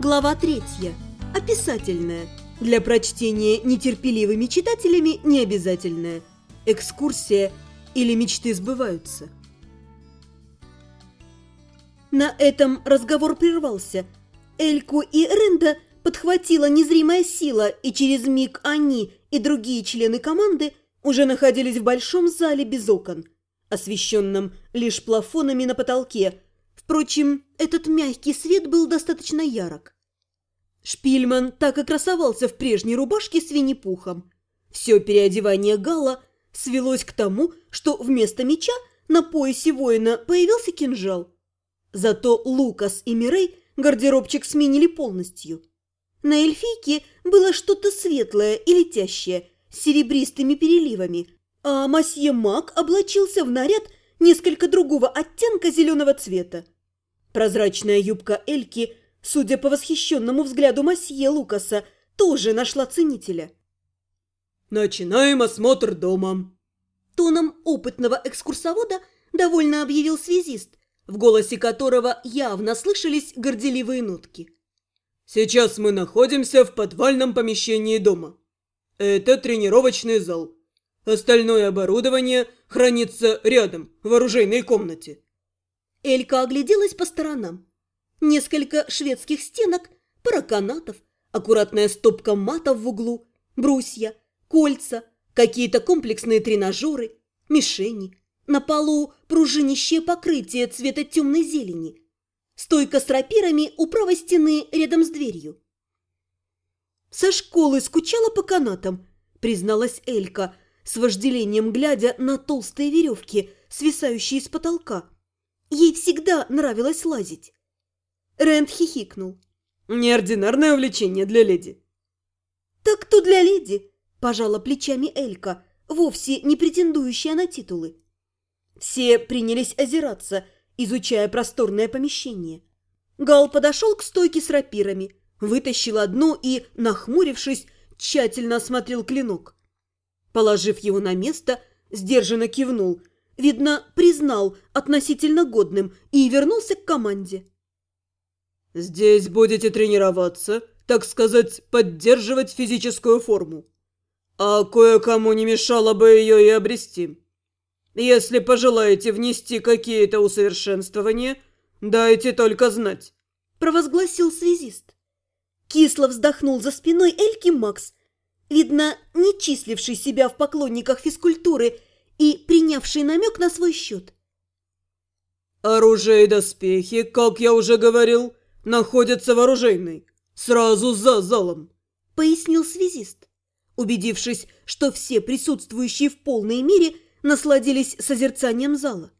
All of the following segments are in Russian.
Глава 3. Описательная. Для прочтения нетерпеливыми читателями необязательная. Экскурсия или мечты сбываются. На этом разговор прервался. Эльку и Ренда подхватила незримая сила, и через миг они и другие члены команды уже находились в большом зале без окон, освещенном лишь плафонами на потолке. Впрочем, этот мягкий свет был достаточно ярок. Шпильман так и красовался в прежней рубашке с Винни-Пухом. Все переодевание Галла свелось к тому, что вместо меча на поясе воина появился кинжал. Зато Лукас и Мирей гардеробчик сменили полностью. На эльфийке было что-то светлое и летящее, с серебристыми переливами, а мосье Мак облачился в наряд несколько другого оттенка зеленого цвета. Прозрачная юбка Эльки, судя по восхищенному взгляду мосье Лукаса, тоже нашла ценителя. «Начинаем осмотр дома», – тоном опытного экскурсовода довольно объявил связист, в голосе которого явно слышались горделивые нотки. «Сейчас мы находимся в подвальном помещении дома. Это тренировочный зал. Остальное оборудование хранится рядом, в оружейной комнате». Элька огляделась по сторонам. Несколько шведских стенок, пара канатов, аккуратная стопка матов в углу, брусья, кольца, какие-то комплексные тренажеры, мишени. На полу пружинищее покрытие цвета темной зелени. Стойка с рапирами у правой стены рядом с дверью. «Со школы скучала по канатам», призналась Элька, с вожделением глядя на толстые веревки, свисающие с потолка. Ей всегда нравилось лазить. Рэнд хихикнул. «Неординарное увлечение для леди». «Так то для леди», – пожала плечами Элька, вовсе не претендующая на титулы. Все принялись озираться, изучая просторное помещение. Гал подошел к стойке с рапирами, вытащил одну и, нахмурившись, тщательно осмотрел клинок. Положив его на место, сдержанно кивнул, видно, признал относительно годным и вернулся к команде. «Здесь будете тренироваться, так сказать, поддерживать физическую форму. А кое-кому не мешало бы ее и обрести. Если пожелаете внести какие-то усовершенствования, дайте только знать», – провозгласил связист. Кисло вздохнул за спиной Эльки Макс, видно, не числивший себя в поклонниках физкультуры и принявший намек на свой счет. «Оружие и доспехи, как я уже говорил, находятся в оружейной, сразу за залом», – пояснил связист, убедившись, что все присутствующие в полной мере насладились созерцанием зала.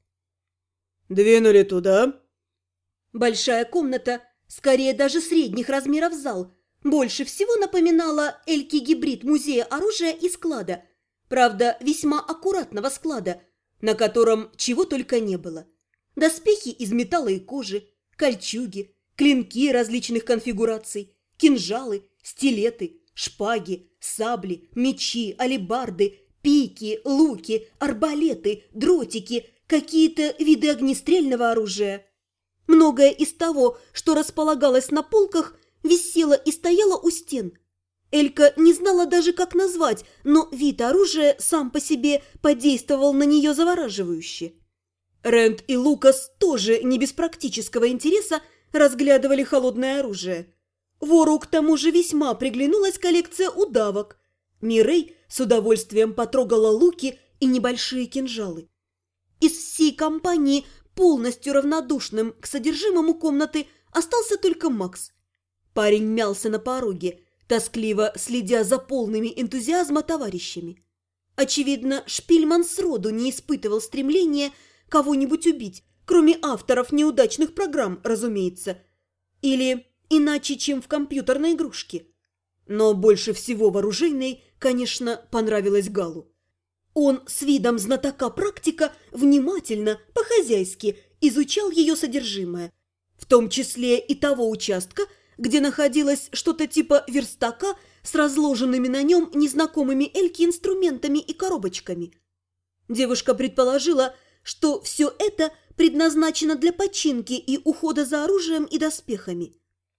«Двинули туда». Большая комната, скорее даже средних размеров зал, больше всего напоминала Эльки-гибрид музея оружия и склада, правда, весьма аккуратного склада, на котором чего только не было. Доспехи из металла и кожи, кольчуги, клинки различных конфигураций, кинжалы, стилеты, шпаги, сабли, мечи, алебарды, пики, луки, арбалеты, дротики, какие-то виды огнестрельного оружия. Многое из того, что располагалось на полках, висело и стояло у стен. Элька не знала даже, как назвать, но вид оружия сам по себе подействовал на нее завораживающе. Рэнд и Лукас тоже не без практического интереса разглядывали холодное оружие. Вору к тому же весьма приглянулась коллекция удавок. Мирей с удовольствием потрогала луки и небольшие кинжалы. Из всей компании полностью равнодушным к содержимому комнаты остался только Макс. Парень мялся на пороге, тоскливо следя за полными энтузиазма товарищами. Очевидно, Шпильман сроду не испытывал стремления кого-нибудь убить, кроме авторов неудачных программ, разумеется. Или иначе, чем в компьютерной игрушке. Но больше всего в оружейной, конечно, понравилось Галу. Он с видом знатока-практика внимательно, по-хозяйски изучал ее содержимое, в том числе и того участка, где находилось что-то типа верстака с разложенными на нем незнакомыми Эльке инструментами и коробочками. Девушка предположила, что все это предназначено для починки и ухода за оружием и доспехами.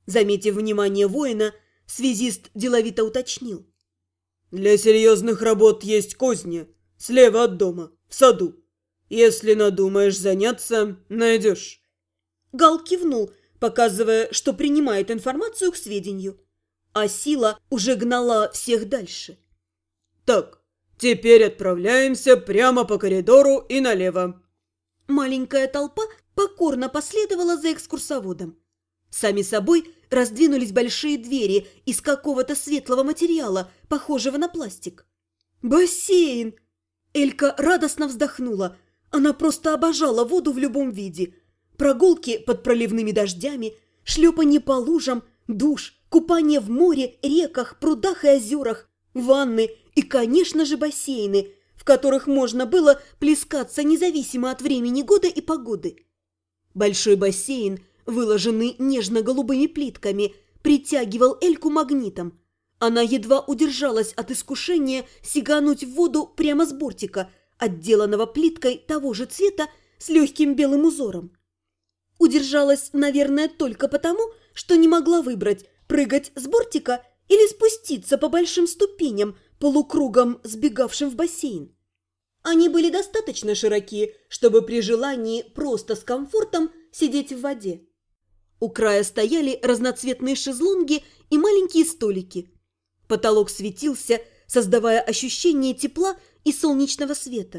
Заметив внимание воина, связист деловито уточнил. «Для серьезных работ есть кузня, слева от дома, в саду. Если надумаешь заняться, найдешь». Гал кивнул, показывая, что принимает информацию к сведению. А сила уже гнала всех дальше. «Так, теперь отправляемся прямо по коридору и налево». Маленькая толпа покорно последовала за экскурсоводом. Сами собой раздвинулись большие двери из какого-то светлого материала, похожего на пластик. «Бассейн!» Элька радостно вздохнула. Она просто обожала воду в любом виде. Прогулки под проливными дождями, шлепанье по лужам, душ, купание в море, реках, прудах и озерах, ванны и, конечно же, бассейны, в которых можно было плескаться независимо от времени года и погоды. Большой бассейн, выложенный нежно-голубыми плитками, притягивал Эльку магнитом. Она едва удержалась от искушения сигануть в воду прямо с бортика, отделанного плиткой того же цвета с легким белым узором. Удержалась, наверное, только потому, что не могла выбрать, прыгать с бортика или спуститься по большим ступеням, полукругом сбегавшим в бассейн. Они были достаточно широки, чтобы при желании просто с комфортом сидеть в воде. У края стояли разноцветные шезлонги и маленькие столики. Потолок светился, создавая ощущение тепла и солнечного света.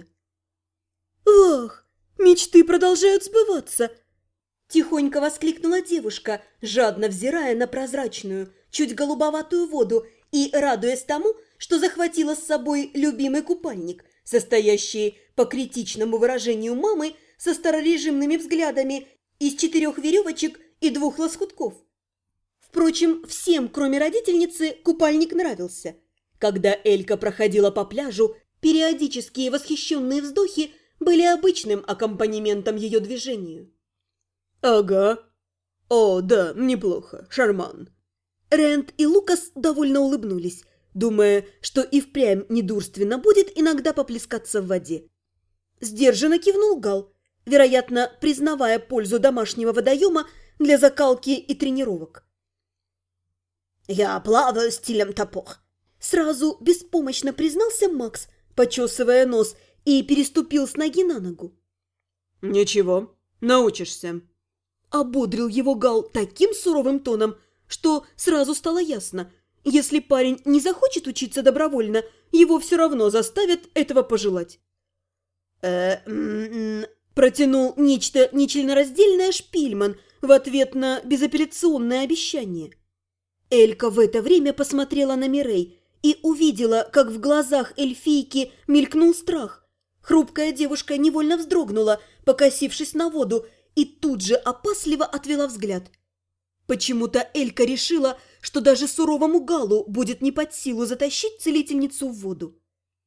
«Вах! Мечты продолжают сбываться!» Тихонько воскликнула девушка, жадно взирая на прозрачную, чуть голубоватую воду и радуясь тому, что захватила с собой любимый купальник, состоящий, по критичному выражению мамы, со старорежимными взглядами, из 4 веревочек и 2 лоскутков. Впрочем, всем, кроме родительницы, купальник нравился. Когда Элька проходила по пляжу, периодические восхищенные вздохи были обычным аккомпанементом ее движению. «Ага. О, да, неплохо, шарман». Рэнд и Лукас довольно улыбнулись, думая, что и впрямь недурственно будет иногда поплескаться в воде. Сдержанно кивнул Гал, вероятно, признавая пользу домашнего водоема для закалки и тренировок. «Я плаваю стилем топор», – сразу беспомощно признался Макс, почесывая нос, и переступил с ноги на ногу. «Ничего, научишься». Ободрил его Гал таким суровым тоном, что сразу стало ясно, если парень не захочет учиться добровольно, его все равно заставят этого пожелать. Протянул нечто нечленораздельное Шпильман в ответ на безапелляционное обещание. Элька в это время посмотрела на Мирей и увидела, как в глазах эльфийки мелькнул страх. Хрупкая девушка невольно вздрогнула, покосившись на воду, и тут же опасливо отвела взгляд. Почему-то Элька решила, что даже суровому Галу будет не под силу затащить целительницу в воду.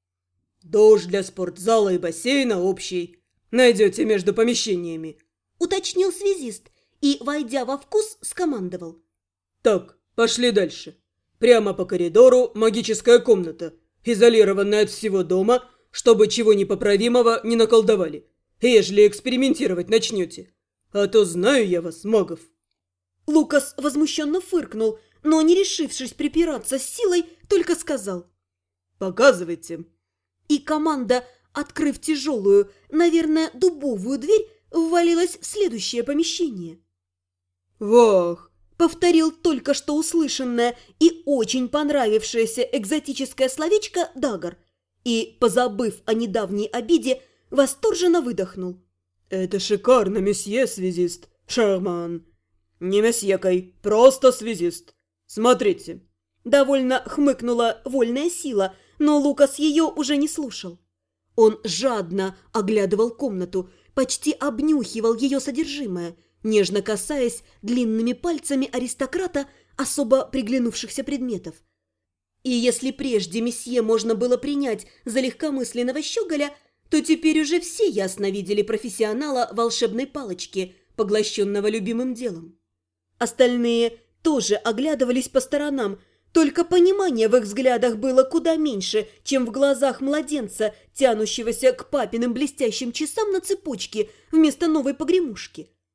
«Душ для спортзала и бассейна общий. Найдете между помещениями», – уточнил связист и, войдя во вкус, скомандовал. «Так, пошли дальше. Прямо по коридору магическая комната, изолированная от всего дома, чтобы чего непоправимого не наколдовали, ежели экспериментировать начнете. А то знаю я вас, магов». Лукас возмущенно фыркнул, но, не решившись припираться с силой, только сказал: «Показывайте». И команда, открыв тяжелую, наверное, дубовую дверь, ввалилась в следующее помещение. «Вах!» – повторил только что услышанное и очень понравившееся экзотическое словечко Дагар и, позабыв о недавней обиде, восторженно выдохнул. «Это шикарно, месье связист, шарман. Не месьекой, просто связист. Смотрите». Довольно хмыкнула вольная сила, но Лукас ее уже не слушал. Он жадно оглядывал комнату, почти обнюхивал ее содержимое, нежно касаясь длинными пальцами аристократа особо приглянувшихся предметов. И если прежде месье можно было принять за легкомысленного щеголя, то теперь уже все ясно видели профессионала волшебной палочки, поглощенного любимым делом. Остальные тоже оглядывались по сторонам, только понимания в их взглядах было куда меньше, чем в глазах младенца, тянущегося к папиным блестящим часам на цепочке вместо новой погремушки.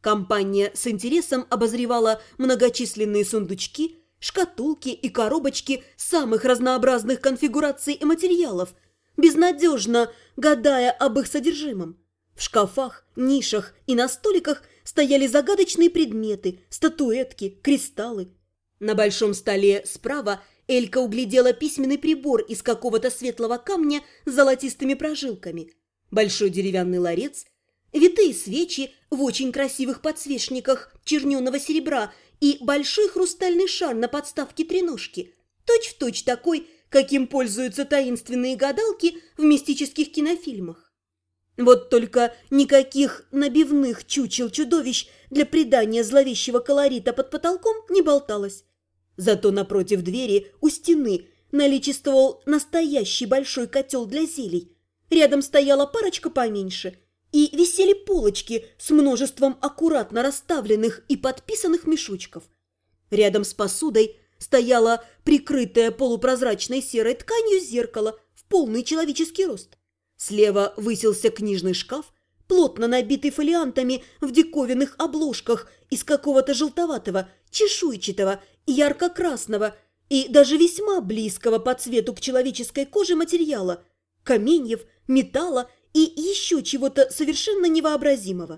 Компания с интересом обозревала многочисленные сундучки, шкатулки и коробочки самых разнообразных конфигураций и материалов, безнадежно гадая об их содержимом. В шкафах, нишах и на столиках стояли загадочные предметы, статуэтки, кристаллы. На большом столе справа Элька углядела письменный прибор из какого-то светлого камня с золотистыми прожилками, большой деревянный ларец, витые свечи в очень красивых подсвечниках черненого серебра и большой хрустальный шар на подставке треножки, точь-в-точь такой, каким пользуются таинственные гадалки в мистических кинофильмах. Вот только никаких набивных чучел-чудовищ для придания зловещего колорита под потолком не болталось. Зато напротив двери у стены наличествовал настоящий большой котел для зелий. Рядом стояла парочка поменьше, и висели полочки с множеством аккуратно расставленных и подписанных мешочков. Рядом с посудой стояло прикрытое полупрозрачной серой тканью зеркало в полный человеческий рост. Слева высился книжный шкаф, плотно набитый фолиантами в диковинных обложках из какого-то желтоватого, чешуйчатого, ярко-красного и даже весьма близкого по цвету к человеческой коже материала – каменьев, металла и еще чего-то совершенно невообразимого.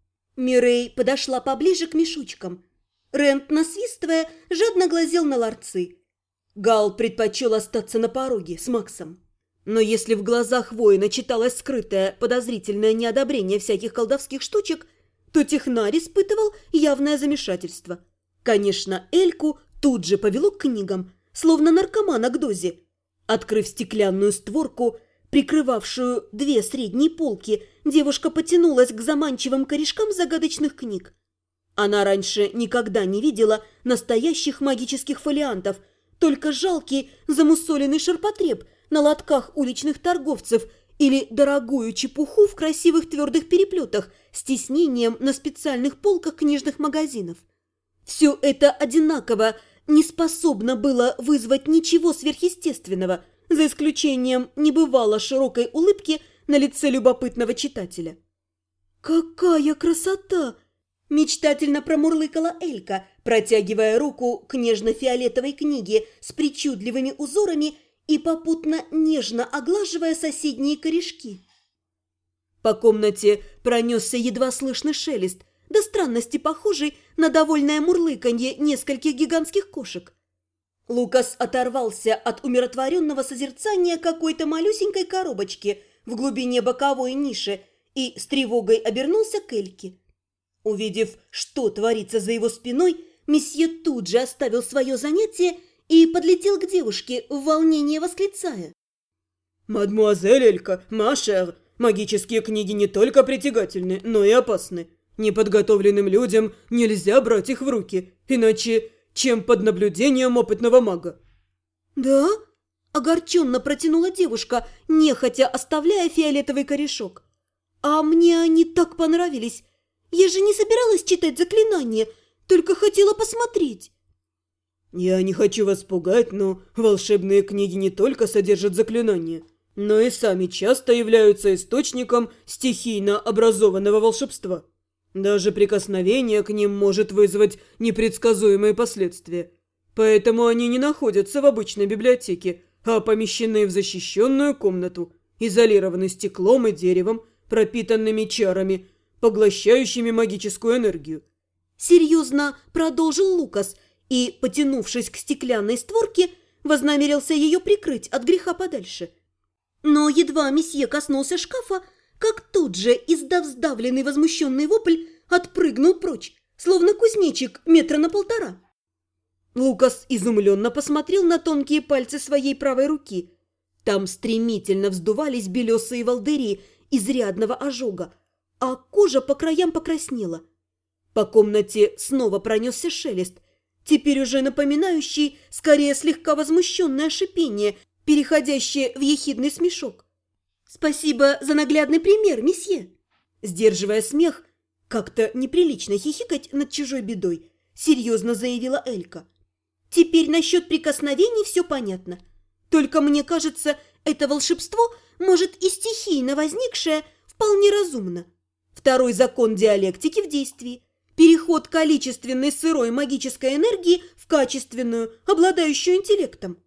Мирей подошла поближе к мешочкам. Рент, насвистывая, жадно глазел на ларцы. Гал предпочел остаться на пороге с Максом. Но если в глазах воина читалось скрытое подозрительное неодобрение всяких колдовских штучек, то технарь испытывал явное замешательство. Конечно, Эльку тут же повело к книгам, словно наркомана к дозе. Открыв стеклянную створку, прикрывавшую две средние полки, девушка потянулась к заманчивым корешкам загадочных книг. Она раньше никогда не видела настоящих магических фолиантов, только жалкий замусоленный ширпотреб на лотках уличных торговцев или дорогую чепуху в красивых твердых переплетах с тиснением на специальных полках книжных магазинов. Все это одинаково не способно было вызвать ничего сверхъестественного, за исключением небывало широкой улыбки на лице любопытного читателя. «Какая красота!» – мечтательно промурлыкала Элька, протягивая руку к нежно-фиолетовой книге с причудливыми узорами и попутно нежно оглаживая соседние корешки. По комнате пронесся едва слышный шелест, до странности похожий на довольное мурлыканье нескольких гигантских кошек. Лукас оторвался от умиротворенного созерцания какой-то малюсенькой коробочки в глубине боковой ниши и с тревогой обернулся к Эльке. Увидев, что творится за его спиной, месье тут же оставил свое занятие и подлетел к девушке, в волнении восклицая. «Мадмуазель Элька, Машер, магические книги не только притягательны, но и опасны. Неподготовленным людям нельзя брать их в руки, иначе чем под наблюдением опытного мага». «Да?» – огорченно протянула девушка, нехотя оставляя фиолетовый корешок. «А мне они так понравились. Я же не собиралась читать заклинания, только хотела посмотреть». «Я не хочу вас пугать, но волшебные книги не только содержат заклинания, но и сами часто являются источником стихийно образованного волшебства. Даже прикосновение к ним может вызвать непредсказуемые последствия. Поэтому они не находятся в обычной библиотеке, а помещены в защищенную комнату, изолированы стеклом и деревом, пропитанными чарами, поглощающими магическую энергию». Серьезно продолжил Лукас и, потянувшись к стеклянной створке, вознамерился ее прикрыть от греха подальше. Но едва месье коснулся шкафа, как тут же, издав сдавленный возмущенный вопль, отпрыгнул прочь, словно кузнечик 1,5 метра. Лукас изумленно посмотрел на тонкие пальцы своей правой руки. Там стремительно вздувались белесые волдыри изрядного ожога, а кожа по краям покраснела. По комнате снова пронесся шелест, теперь уже напоминающий скорее слегка возмущенное шипение, переходящее в ехидный смешок. «Спасибо за наглядный пример, месье!» Сдерживая смех, как-то неприлично хихикать над чужой бедой, серьезно заявила Элька. «Теперь насчет прикосновений все понятно. Только мне кажется, это волшебство, может и стихийно возникшее, вполне разумно. Второй закон диалектики в действии. переход количественной сырой магической энергии в качественную, обладающую интеллектом.